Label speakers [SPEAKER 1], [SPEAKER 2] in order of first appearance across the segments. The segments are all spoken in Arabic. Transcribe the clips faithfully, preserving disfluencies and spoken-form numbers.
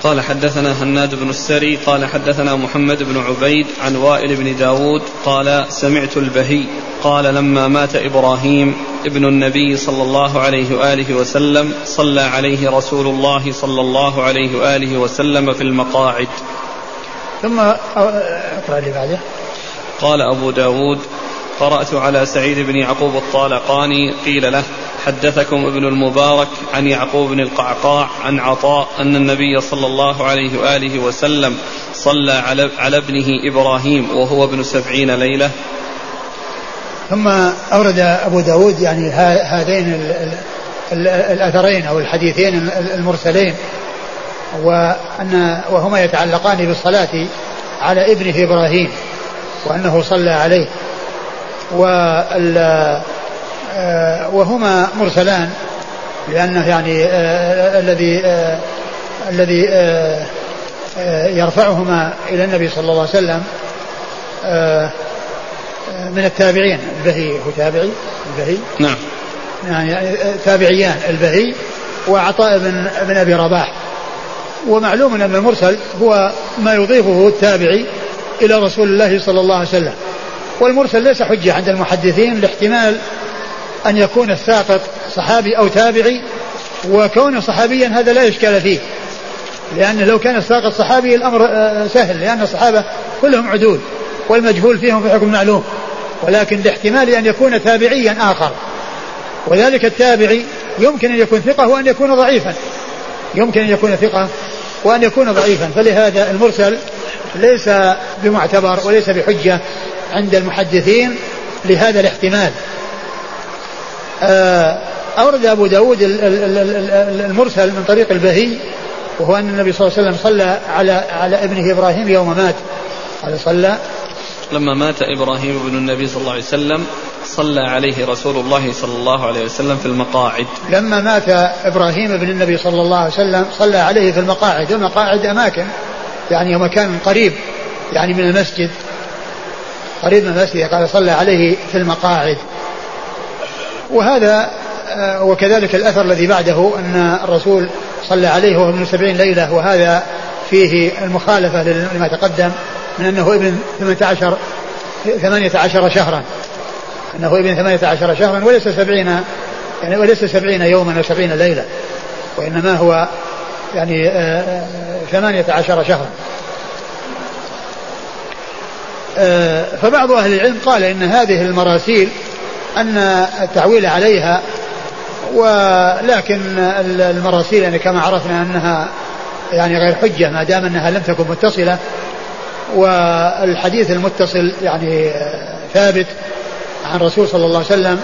[SPEAKER 1] قال حدثنا هناد بن السري قال حدثنا محمد بن عبيد عن وائل بن داود قال سمعت البهي قال لما مات إبراهيم ابن النبي صلى الله عليه وآله وسلم صلى عليه رسول الله صلى الله عليه وآله وسلم في المقاعد.
[SPEAKER 2] ثم اقرأ لي بعده.
[SPEAKER 1] قال أبو داود قرأت على سعيد بن يعقوب الطالقاني قيل له حدثكم ابن المبارك عن يعقوب بن القعقاع عن عطاء أن النبي صلى الله عليه وآله وسلم صلى على, على ابنه إبراهيم وهو ابن سبعين ليلة.
[SPEAKER 2] ثم أورد أبو داود يعني هذين الأثرين أو الحديثين المرسلين وأن وهما يتعلقان بالصلاة على ابنه إبراهيم وأنه صلى عليه، وهما مرسلان لأنه يعني الذي الذي يرفعهما إلى النبي صلى الله عليه وسلم من التابعين. البهي هو تابعي البهي
[SPEAKER 1] نعم
[SPEAKER 2] يعني تابعيان البهي وعطاء بن, بن أبي رباح. ومعلوم أن المرسل هو ما يضيفه التابعي إلى رسول الله صلى الله عليه وسلم، والمرسل ليس حجة عند المحدثين لاحتمال أن يكون الساقط صحابي أو تابعي، وكونه صحابيا هذا لا إشكال فيه، لأن لو كان الساقط صحابي الأمر سهل لأن الصحابة كلهم عدول والمجهول فيهم في حكم معلوم، ولكن لاحتمال أن يكون تابعيا آخر، وذلك التابعي يمكن أن يكون ثقة وأن يكون ضعيفا، يمكن أن يكون ثقة وأن يكون ضعيفا، فلهذا المرسل ليس بمعتبر وليس بحجة عند المحدثين لهذا الاحتمال. أورد أبو داود المرسل من طريق البهي وهو أن النبي صلى الله عليه وسلم صلى على على ابنه إبراهيم يوم مات. قال صلى
[SPEAKER 1] لما مات إبراهيم ابن النبي صلى الله عليه وسلم صلى عليه رسول الله صلى الله عليه وسلم في المقاعد.
[SPEAKER 2] لما مات إبراهيم ابن النبي صلى الله عليه وسلم صلى عليه في المقاعد. المقاعد أماكن يعني مكان قريب يعني من المسجد، قريب من المسجد. قال صلى عليه في المقاعد. وهذا وكذلك الأثر الذي بعده أن الرسول صلى عليه وهو ابن سبعين ليلة، وهذا فيه المخالفة لما تقدم من أنه ابن ثمانية عشر شهرا، أنه ابن ثمانية عشر شهرا وليس سبعين يعني وليس سبعين يوما أو سبعين ليلة، وإنما هو يعني ثمانية عشر شهرا. فبعض أهل العلم قال إن هذه المراسيل أن التعويل عليها، ولكن المراسيل يعني كما عرفنا أنها يعني غير حجة ما دام أنها لم تكن متصلة، والحديث المتصل يعني ثابت عن رسول صلى الله عليه وسلم.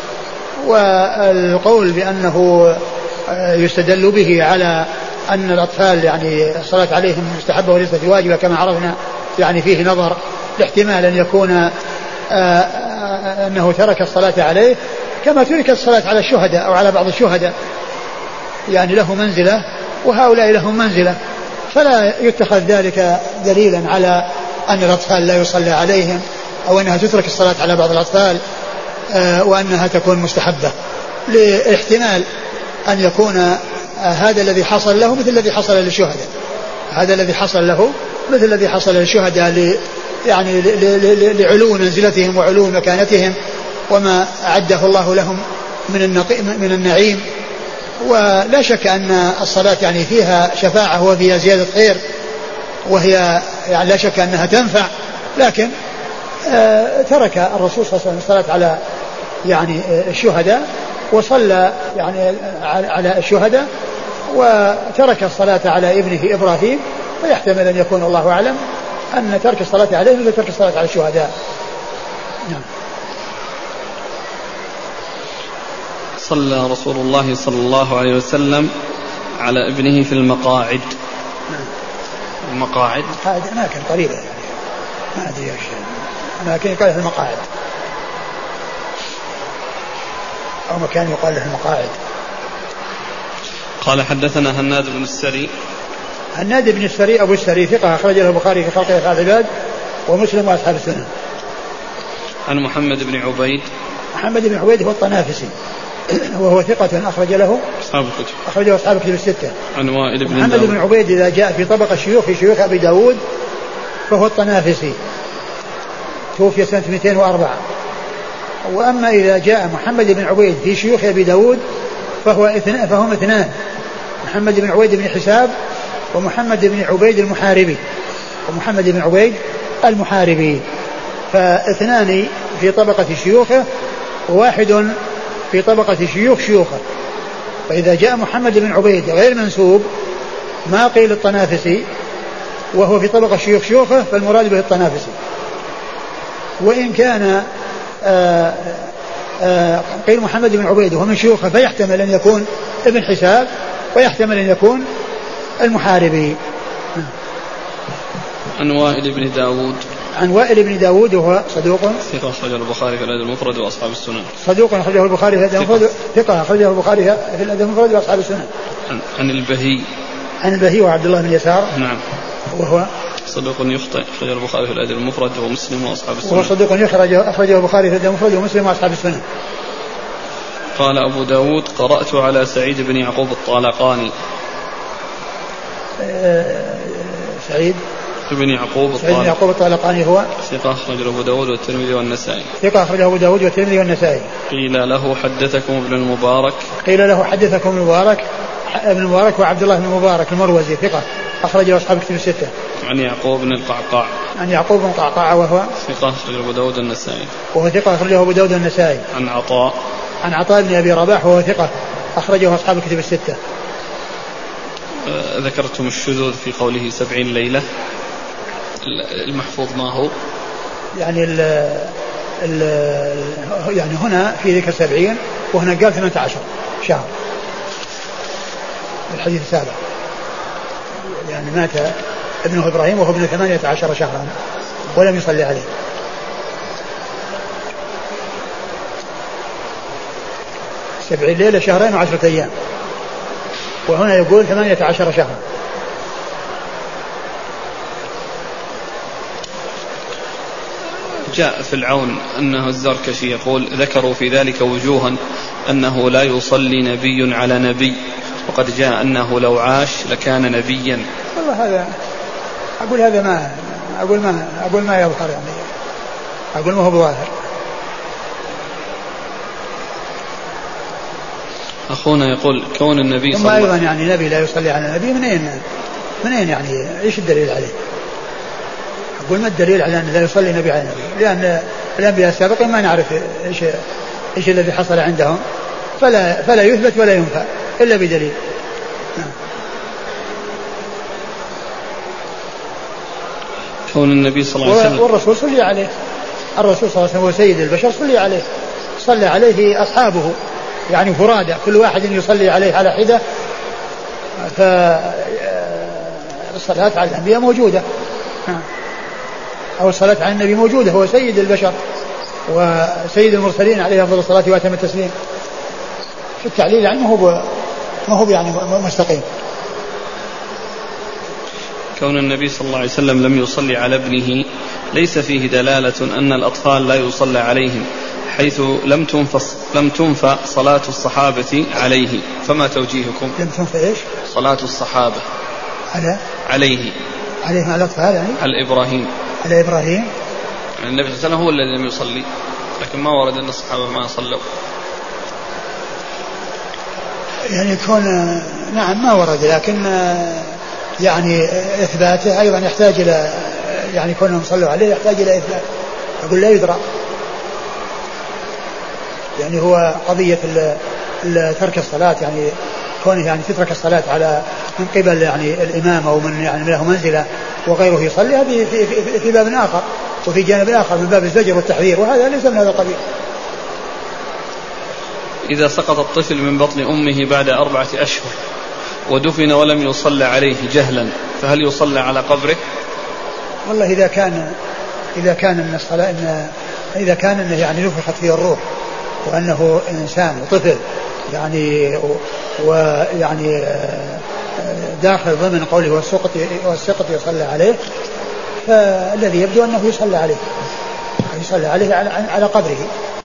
[SPEAKER 2] والقول بأنه يستدل به على أن الأطفال يعني الصلاة عليهم مستحبة وليست واجبة كما عرفنا يعني فيه نظر، لاحتمال أن يكون أنه ترك الصلاة عليه كما ترك الصلاة على الشهداء أو على بعض الشهداء، يعني له منزلة وهؤلاء لهم منزلة، فلا يتخذ ذلك دليلا على أن الأطفال لا يصلى عليهم أو أنها تترك الصلاة على بعض الأطفال وأنها تكون مستحبة، لاحتمال أن يكون هذا الذي حصل له مثل الذي حصل للشهداء، هذا الذي حصل له مثل الذي حصل للشهداء يعني لعلو منزلتهم وعلو مكانتهم وما أعده الله لهم من من النعيم. ولا شك أن الصلاة يعني فيها شفاعة وفيها زيادة خير، وهي يعني لا شك أنها تنفع، لكن آه ترك الرسول صلى الله عليه وسلم الصلاة على يعني الشهداء وصلى يعني على الشهداء وترك الصلاة على ابنه إبراهيم، ويحتمل أن يكون الله أعلم أن ترك الصلاة عليه مثل ترك الصلاة على الشهداء. نعم.
[SPEAKER 1] صلى رسول الله صلى الله عليه وسلم على ابنه في المقاعد.
[SPEAKER 2] نعم.
[SPEAKER 1] المقاعد
[SPEAKER 2] هذه أماكن قريبة يعني ما أدري إيش أماكن يقال لها المقاعد أو مكان يقال له المقاعد.
[SPEAKER 1] قال حدثنا هناد بن السري.
[SPEAKER 2] هناد بن السري أبو السري ثقة أخرج له البخاري في خلق أفعال العباد ومسلم وأصحاب السنن.
[SPEAKER 1] عن محمد بن عبيد.
[SPEAKER 2] محمد بن عبيد هو الطنافسي وهو ثقة أخرج له
[SPEAKER 1] أصحاب الكتب
[SPEAKER 2] أخرجه أصحاب الكتب الستة.
[SPEAKER 1] عن وائل بن
[SPEAKER 2] محمد بن عبيد إذا جاء في طبق الشيوخ في شيوخ أبي داود فهو الطنافسي توفي سنة مئتين وأربعة. وأما إذا جاء محمد بن عبيد في شيوخ أبي داود فهو اثنان فهم اثنان محمد بن عبيد بن حساب ومحمد بن عبيد المحاربي ومحمد بن عبيد المحاربي فاثنان في طبقة شيوخه وواحد في طبقة شيوخ شيوخه. فإذا جاء محمد بن عبيد غير منسوب ما قيل الطنافسي وهو في طبقة شيوخ شيوخه فالمراد به الطنافسي. وإن كان آآ آآ قيل محمد بن عبيد وهو من شيوخه فيحتمل أن يكون ابن حساب ويحتمل أن يكون المحاربي.
[SPEAKER 1] عن وائل بن داود
[SPEAKER 2] عن وائل بن داود وهو صدوق
[SPEAKER 1] ثقة أخرجه البخاري في الأدب المفرد وأصحاب السنن.
[SPEAKER 2] صدوق أخرجه البخاري في الأدب المفرد ثقة أخرجه البخاري في الأدب المفرد وأصحاب السنن.
[SPEAKER 1] عن, عن البهي
[SPEAKER 2] عن البهي وعبد الله بن يسار
[SPEAKER 1] نعم
[SPEAKER 2] وهو
[SPEAKER 1] صدوق يخطئ أخرجه البخاري في الأدب المفرد ومسلم وأصحاب السنن.
[SPEAKER 2] وهو صدوق يخرج أخرجه البخاري في الأدب المفرد ومسلم وأصحاب السنن.
[SPEAKER 1] قال أبو داود قرأت على سعيد بن يعقوب الطالقاني.
[SPEAKER 2] أه سعيد
[SPEAKER 1] بن يعقوب
[SPEAKER 2] سعيد بن يعقوب الطالقاني هو
[SPEAKER 1] ثقة أخرجه أبو داود والترمذي والنسائي.
[SPEAKER 2] ثقة أخرجه أبو داود والترمذي والنسائي.
[SPEAKER 1] قيل له حدثكم ابن المبارك
[SPEAKER 2] قيل له حدثكم ابن المبارك ابن المبارك وعبد الله بن المبارك المروزي ثقة أخرجه أصحاب الكتب الستة.
[SPEAKER 1] عن يعقوب بن القعقاع
[SPEAKER 2] عن يعقوب بن القعقاع وهو
[SPEAKER 1] ثقة أخرجه أبو داود النسائي.
[SPEAKER 2] وهو ثقة أخرجه أبو داود النسائي.
[SPEAKER 1] عن عطاء
[SPEAKER 2] عن عطاء بن أبي رباح وهو ثقة أخرجه أصحاب الكتب الستة.
[SPEAKER 1] أه ذكرتم الشذوذ في قوله سبعين ليلة المحفوظ ما هو
[SPEAKER 2] يعني ال ال يعني هنا في ذكر سبعين وهنا قال ثمانية عشر شهر الحديث السابق يعني مات ابنه إبراهيم وهو ابن ثمانية عشر شهرا ولم يصلي عليه. سبعين ليلة شهرين وعشرة أيام وهنا يقول ثمانية عشر شهرا.
[SPEAKER 1] جاء في العون أنه الزركشي يقول ذكروا في ذلك وجوها أنه لا يصلي نبي على نبي وقد جاء أنه لو عاش لكان نبيا.
[SPEAKER 2] والله هذا أقول هذا ما أقول ما أقول ما يظهر يعني أقول ما هو بظاهر.
[SPEAKER 1] أخونا يقول كون النبي
[SPEAKER 2] صلى الله عليه وسلم أيضا يعني نبي لا يصلي على نبي منين منين يعني إيش الدليل عليه؟ أقول ما الدليل على أن لا يصلي نبي على نبي؟ لأن الأنبياء السابقين ما نعرف إيش إيش الذي حصل عندهم فلا فلا يثبت ولا ينفى إلا بدليل.
[SPEAKER 1] كون النبي صلى الله عليه وسلم
[SPEAKER 2] والرسول صلي عليه الرسول صلى الله عليه وسلم هو سيد البشر صلي عليه صلى عليه أصحابه يعني فرادى كل واحد يصلي عليه على حدة. فالصلاة على الأنبياء موجودة أو الصلاة على النبي موجودة هو سيد البشر وسيد المرسلين عليه أفضل الصلاة وأتم التسليم. في التعليل يعني ما هو ما هو يعني مستقيم.
[SPEAKER 1] كون النبي صلى الله عليه وسلم لم يصلي على ابنه ليس فيه دلالة أن الأطفال لا يصلى عليهم حيث لم تنفص لم تنفى صلاة الصحابة عليه فما توجيهكم؟
[SPEAKER 2] لم تنفى إيش؟
[SPEAKER 1] صلاة الصحابة
[SPEAKER 2] على
[SPEAKER 1] عليه
[SPEAKER 2] عليه على الأطفال يعني
[SPEAKER 1] على إبراهيم
[SPEAKER 2] على إبراهيم
[SPEAKER 1] يعني النبي صلى الله عليه وسلم هو الذي لم يصلي لكن ما ورد أن الصحابة ما صلوا
[SPEAKER 2] يعني يكون نعم ما ورد لكن يعني إثباته أيضا يحتاج إلى يعني كونهم صلوا عليه يحتاج إلى إثبات. أقول لا يدرى يعني هو قضية ترك الصلاة يعني كونه يعني تترك الصلاة على من قبل يعني الإمام أو من يعني له منزلة وغيره يصلي هذه في, في, في باب آخر وفي جانب آخر من باب الزجر والتحذير وهذا ليس من هذا القبيل.
[SPEAKER 1] إذا سقط الطفل من بطن أمه بعد أربعة أشهر ودفن ولم يصلى عليه جهلا فهل يصلى على قبره؟
[SPEAKER 2] والله إذا كان إذا كان من الصلاة إن إذا كان إنه يعني نفخت فيه الروح وأنه إنسان وطفل يعني ويعني داخل ضمن قوله والسقط والسقط يصلى عليه فالذي يبدو أنه يصلى عليه يصلى عليه على على قبره.